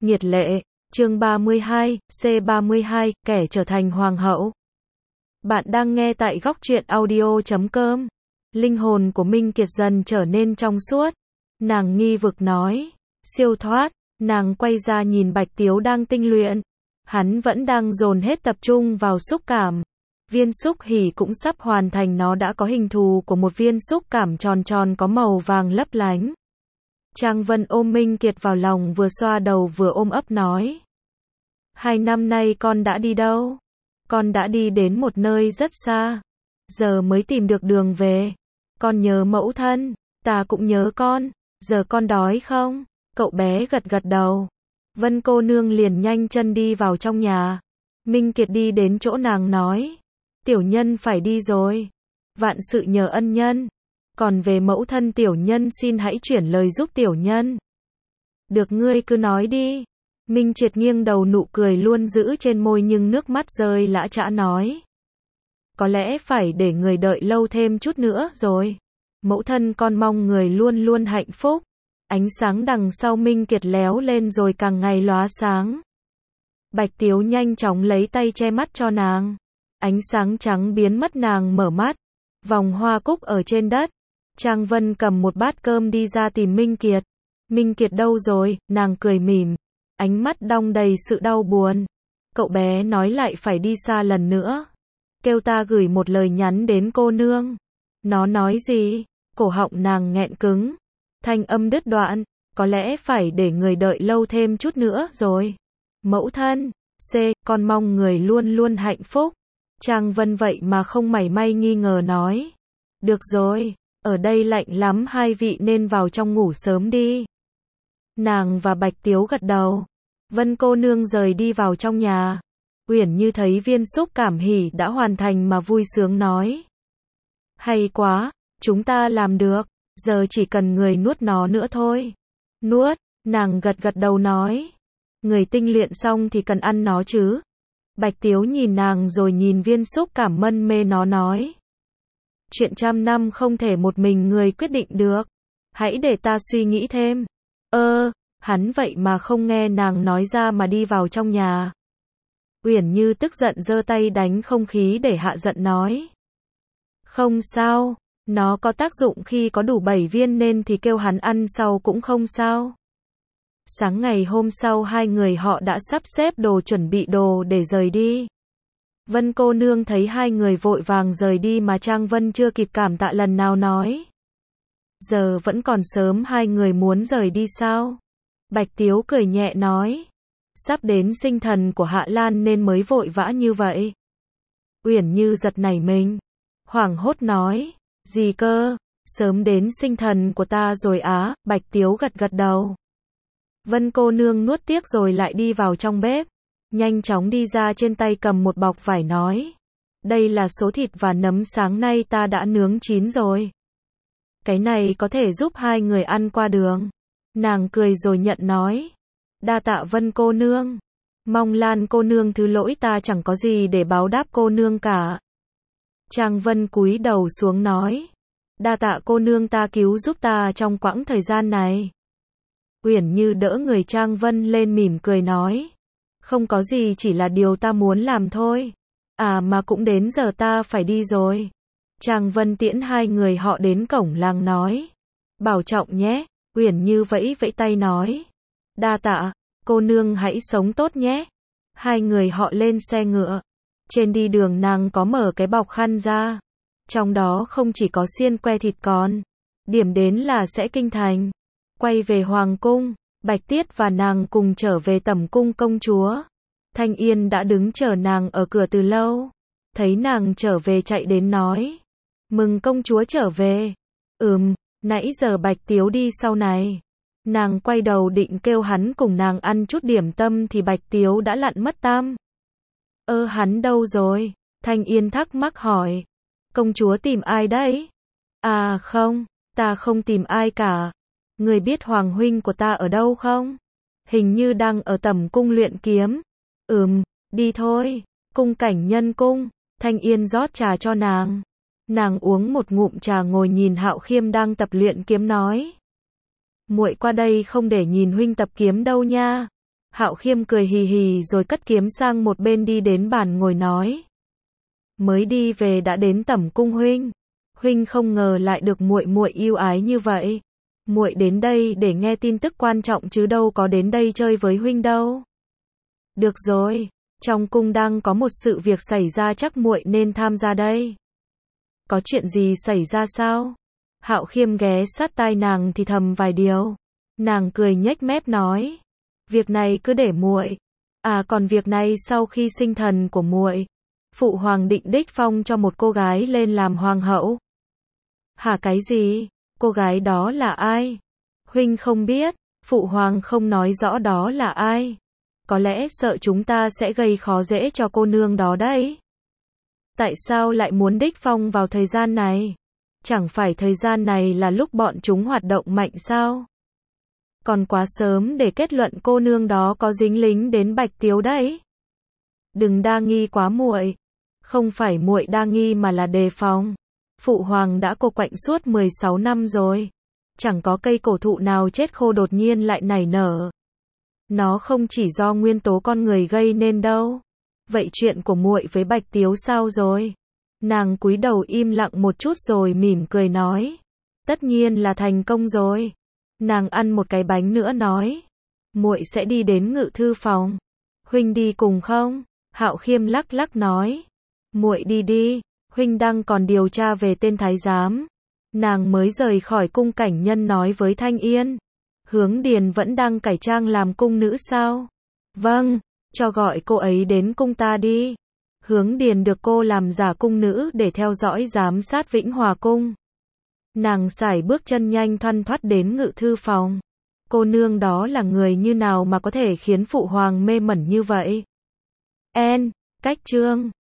Nhiệt lệ, chương 32, C32, kẻ trở thành hoàng hậu. Bạn đang nghe tại góc truyện audio.com. Linh hồn của Minh Kiệt dần trở nên trong suốt. Nàng nghi vực nói, siêu thoát, nàng quay ra nhìn Bạch Tiếu đang tinh luyện. Hắn vẫn đang dồn hết tập trung vào xúc cảm. Viên xúc hỉ cũng sắp hoàn thành, nó đã có hình thù của một viên xúc cảm tròn tròn có màu vàng lấp lánh. Trang Vân ôm Minh Kiệt vào lòng, vừa xoa đầu vừa ôm ấp nói. 2 năm nay con đã đi đâu? Con đã đi đến một nơi rất xa. Giờ mới tìm được đường về. Con nhớ mẫu thân. Ta cũng nhớ con. Giờ con đói không? Cậu bé gật gật đầu. Vân cô nương liền nhanh chân đi vào trong nhà. Minh Kiệt đi đến chỗ nàng nói. Tiểu nhân phải đi rồi. Vạn sự nhờ ân nhân. Còn về mẫu thân tiểu nhân xin hãy chuyển lời giúp tiểu nhân. Được, ngươi cứ nói đi. Minh Triệt nghiêng đầu, nụ cười luôn giữ trên môi nhưng nước mắt rơi lã chã nói. Có lẽ phải để người đợi lâu thêm chút nữa rồi. Mẫu thân con mong người luôn luôn hạnh phúc. Ánh sáng đằng sau Minh Kiệt léo lên rồi càng ngày lóa sáng. Bạch Tiếu nhanh chóng lấy tay che mắt cho nàng. Ánh sáng trắng biến mất, nàng mở mắt. Vòng hoa cúc ở trên đất. Trang Vân cầm một bát cơm đi ra tìm Minh Kiệt. Minh Kiệt đâu rồi? Nàng cười mỉm. Ánh mắt đong đầy sự đau buồn. Cậu bé nói lại phải đi xa lần nữa. Kêu ta gửi một lời nhắn đến cô nương. Nó nói gì? Cổ họng nàng nghẹn cứng. Thanh âm đứt đoạn. Có lẽ phải để người đợi lâu thêm chút nữa rồi. Mẫu thân. Con mong người luôn luôn hạnh phúc. Trang Vân vậy mà không mảy may nghi ngờ nói. Được rồi. Ở đây lạnh lắm, hai vị nên vào trong ngủ sớm đi. Nàng và Bạch Tiếu gật đầu. Vân cô nương rời đi vào trong nhà. Uyển Như thấy viên xúc cảm hỉ đã hoàn thành mà vui sướng nói. Hay quá, chúng ta làm được, giờ chỉ cần người nuốt nó nữa thôi. Nuốt, nàng gật gật đầu nói. Người tinh luyện xong thì cần ăn nó chứ. Bạch Tiếu nhìn nàng rồi nhìn viên xúc cảm mân mê nó nói. Chuyện 100 năm không thể một mình người quyết định được. Hãy để ta suy nghĩ thêm. Hắn vậy mà không nghe nàng nói ra mà đi vào trong nhà. Uyển Như tức giận giơ tay đánh không khí để hạ giận nói. Không sao, nó có tác dụng khi có đủ 7 viên nên thì kêu hắn ăn sau cũng không sao. Sáng ngày hôm sau hai người họ đã sắp xếp đồ, chuẩn bị đồ để rời đi. Vân cô nương thấy hai người vội vàng rời đi mà Trang Vân chưa kịp cảm tạ lần nào nói. Giờ vẫn còn sớm, hai người muốn rời đi sao? Bạch Tiếu cười nhẹ nói. Sắp đến sinh thần của Hạ Lan nên mới vội vã như vậy. Uyển Như giật nảy mình. Hoảng hốt nói. Gì cơ? Sớm đến sinh thần của ta rồi á? Bạch Tiếu gật gật đầu. Vân cô nương nuốt tiếc rồi lại đi vào trong bếp. Nhanh chóng đi ra, trên tay cầm một bọc vải nói. Đây là số thịt và nấm sáng nay ta đã nướng chín rồi. Cái này có thể giúp hai người ăn qua đường. Nàng cười rồi nhận nói. Đa tạ Vân cô nương. Mong Lan cô nương thứ lỗi, ta chẳng có gì để báo đáp cô nương cả. Trang Vân cúi đầu xuống nói. Đa tạ cô nương ta cứu giúp ta trong quãng thời gian này. Uyển Như đỡ người Trang Vân lên mỉm cười nói. Không có gì, chỉ là điều ta muốn làm thôi. À mà cũng đến giờ ta phải đi rồi. Trang Vân tiễn hai người họ đến cổng làng nói. Bảo trọng nhé. Uyển Như vẫy vẫy tay nói. Đa tạ, cô nương hãy sống tốt nhé. Hai người họ lên xe ngựa. Trên đi đường nàng có mở cái bọc khăn ra. Trong đó không chỉ có xiên que thịt còn. Điểm đến là sẽ kinh thành. Quay về hoàng cung. Bạch Tiết và nàng cùng trở về tẩm cung công chúa. Thanh Yên đã đứng chờ nàng ở cửa từ lâu. Thấy nàng trở về chạy đến nói. Mừng công chúa trở về. Nãy giờ Bạch Tiếu đi sau này. Nàng quay đầu định kêu hắn cùng nàng ăn chút điểm tâm thì Bạch Tiếu đã lặn mất tăm. Hắn đâu rồi? Thanh Yên thắc mắc hỏi. Công chúa tìm ai đấy? À không, ta không tìm ai cả. Người biết hoàng huynh của ta ở đâu không? Hình như đang ở tẩm cung luyện kiếm. Đi thôi. Cung cảnh nhân cung. Thanh Yên rót trà cho nàng. Nàng uống một ngụm trà ngồi nhìn Hạo Khiêm đang tập luyện kiếm nói. Muội qua đây không để nhìn huynh tập kiếm đâu nha. Hạo Khiêm cười hì hì rồi cất kiếm sang một bên đi đến bàn ngồi nói. Mới đi về đã đến tẩm cung huynh. Huynh không ngờ lại được muội muội yêu ái như vậy. Muội đến đây để nghe tin tức quan trọng chứ đâu có đến đây chơi với huynh đâu. Được rồi, trong cung đang có một sự việc xảy ra chắc muội nên tham gia đây. Có chuyện gì xảy ra sao? Hạo Khiêm ghé sát tai nàng thì thầm vài điều. Nàng cười nhếch mép nói, việc này cứ để muội. À còn việc này sau khi sinh thần của muội, phụ hoàng định đích phong cho một cô gái lên làm hoàng hậu. Hả cái gì? Cô gái đó là ai? Huynh không biết, phụ hoàng không nói rõ đó là ai. Có lẽ sợ chúng ta sẽ gây khó dễ cho cô nương đó đấy. Tại sao lại muốn đích phong vào thời gian này? Chẳng phải thời gian này là lúc bọn chúng hoạt động mạnh sao? Còn quá sớm để kết luận cô nương đó có dính lính đến Bạch Tiếu đấy. Đừng đa nghi quá muội. Không phải muội đa nghi mà là đề phòng. Phụ hoàng đã cô quạnh suốt 16 năm rồi. Chẳng có cây cổ thụ nào chết khô đột nhiên lại nảy nở. Nó không chỉ do nguyên tố con người gây nên đâu. Vậy chuyện của muội với Bạch Tiếu sao rồi? Nàng cúi đầu im lặng một chút rồi mỉm cười nói. Tất nhiên là thành công rồi. Nàng ăn một cái bánh nữa nói. Muội sẽ đi đến ngự thư phòng. Huynh đi cùng không? Hạo Khiêm lắc lắc nói. Muội đi đi. Huynh đang còn điều tra về tên thái giám. Nàng mới rời khỏi cung Cảnh Nhân nói với Thanh Yên. Hướng Điền vẫn đang cải trang làm cung nữ sao? Vâng, cho gọi cô ấy đến cung ta đi. Hướng Điền được cô làm giả cung nữ để theo dõi giám sát Vĩnh Hòa cung. Nàng sải bước chân nhanh thoăn thoắt đến ngự thư phòng. Cô nương đó là người như nào mà có thể khiến phụ hoàng mê mẩn như vậy? Cách chương